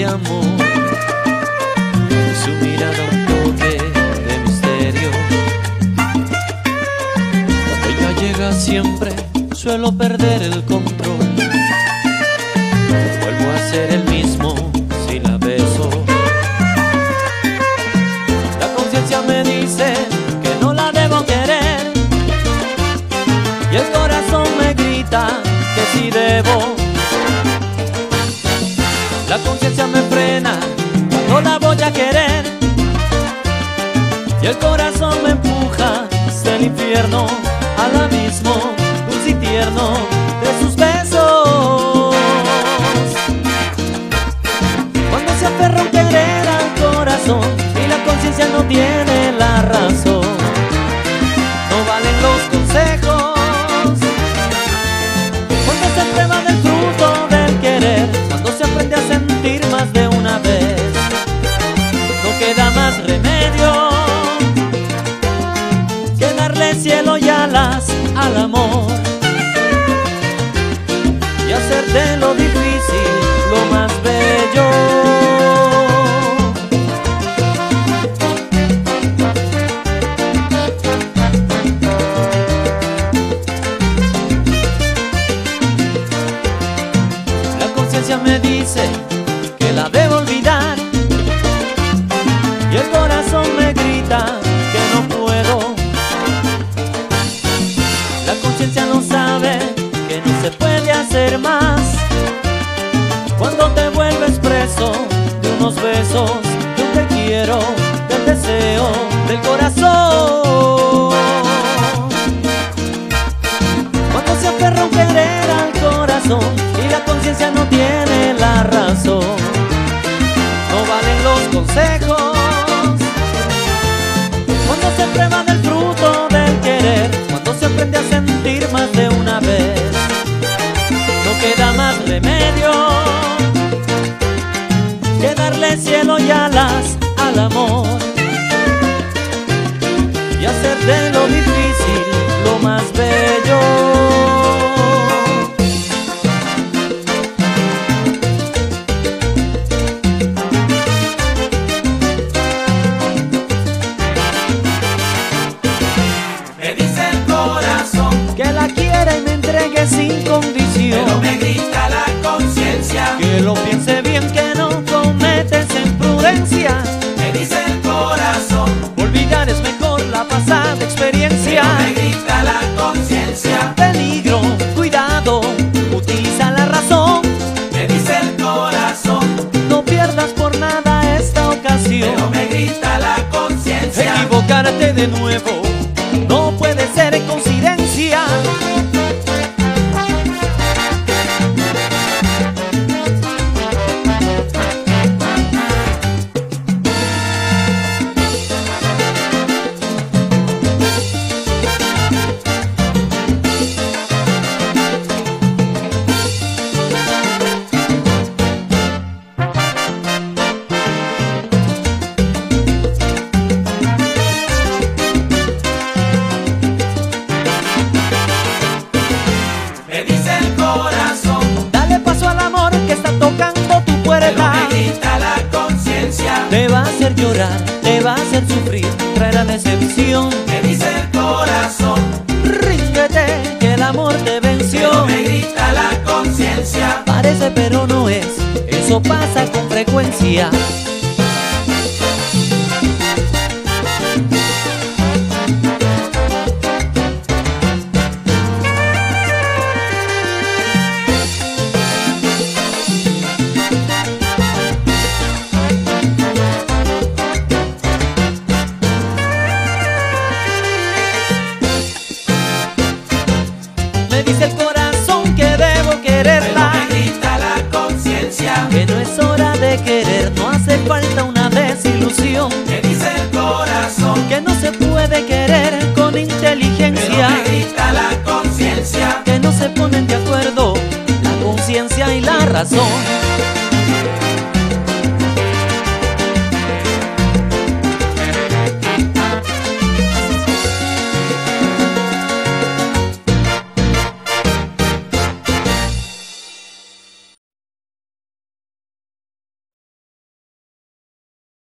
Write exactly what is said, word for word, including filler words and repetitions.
amor, y su mirada un toque de misterio. Cuando ella llega siempre suelo perder el control. Vuelvo a ser el mismo si la beso. La conciencia me dice que no la debo querer, y el corazón me grita que sí debo. La conciencia me frena cuando la voy a querer, y el corazón me empuja hacia el infierno, al abismo dulce y tierno de sus besos. Cuando se aferra un querer al corazón y la conciencia no tiene la razón, no valen los consejos. Cuando se prueba del fruto del querer, cuando se aprende a sentir más de una vez, no queda más remedio que darle cielo y alas al amor, y hacer de lo difícil lo más bello. La conciencia me dice que la debo olvidar, y el corazón me grita que no puedo. La conciencia no sabe que no se puede hacer más cuando te vuelves preso de unos besos, de un te quiero, del deseo del corazón. Cuando se aferra un querer al corazón y la conciencia no tiene la razón, no valen los consejos. Cuando se prueba del fruto del querer, cuando se aprende a sentir más de una vez, no queda más remedio que darle cielo y alas al amor, y hacer de lo difícil lo más bello. Sin condición, pero me grita la conciencia que lo piense bien, que no cometes imprudencia. Me dice el corazón, olvidar es mejor la pasada experiencia. pero me grita la conciencia, peligro, cuidado, utiliza la razón. Me dice el corazón, no pierdas por nada esta ocasión. pero me grita la conciencia, equivocarte de nuevo no puede ser coincidencia. Te va a hacer llorar, te va a hacer sufrir, traerá decepción. Me dice el corazón, ríndete que el amor te venció. pero me grita la conciencia, parece pero no es, eso pasa con frecuencia. Me dice el corazón que debo quererla, pero me grita la conciencia, que no es hora de querer, no hace falta una desilusión. Me dice el corazón, que no se puede querer con inteligencia, pero me grita la conciencia, que no se ponen de acuerdo la conciencia y la razón.